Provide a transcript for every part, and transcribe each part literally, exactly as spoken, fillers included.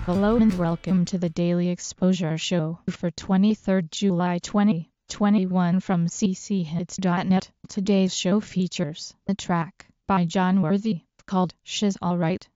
Hello and welcome to the Daily Exposure Show for twenty-third July twenty twenty-one from c c hits dot net. Today's show features a track by John Worthy called She's Alright.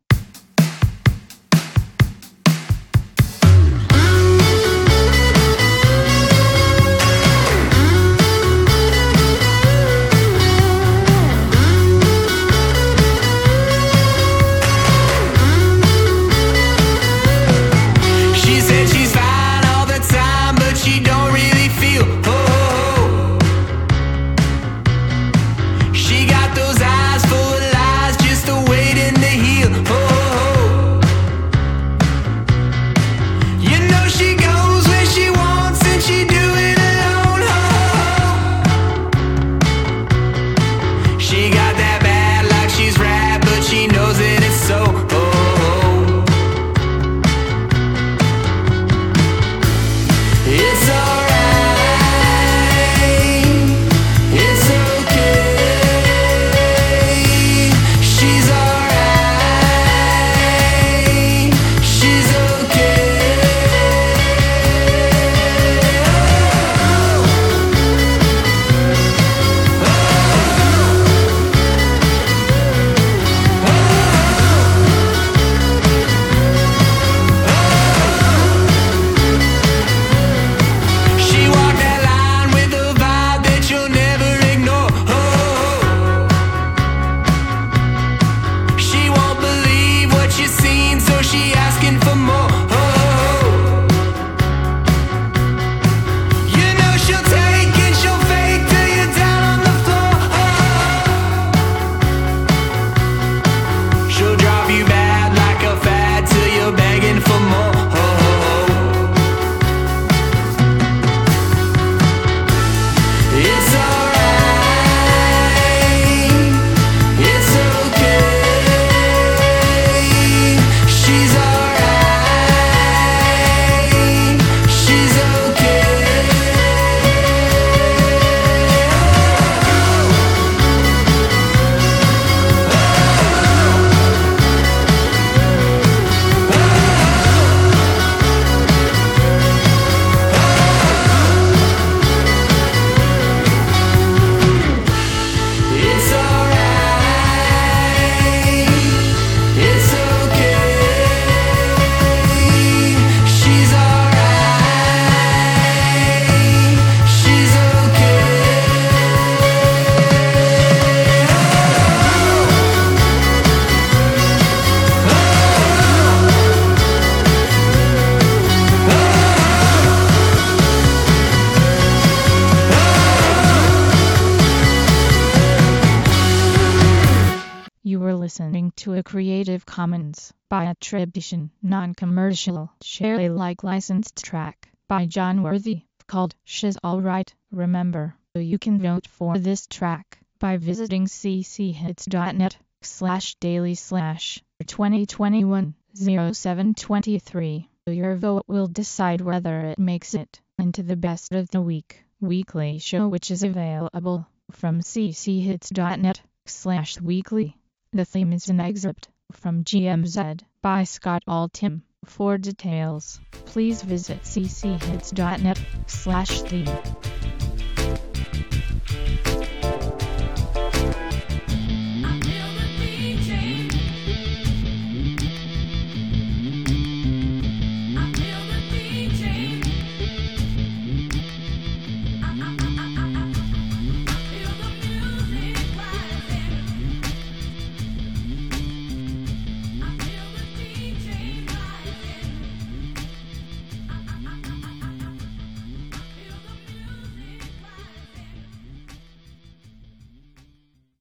You were listening to a Creative Commons by attribution, non-commercial, share Alike licensed track by John Worthy called She's Alright. Remember, you can vote for this track by visiting c c hits dot net slash daily slash twenty twenty-one oh seven twenty-three. Your vote will decide whether it makes it into the best of the week weekly show, which is available from c c hits dot net slash weekly. The theme is an excerpt from G M Z by Scott Altham. For details, please visit c c hits dot net slash theme.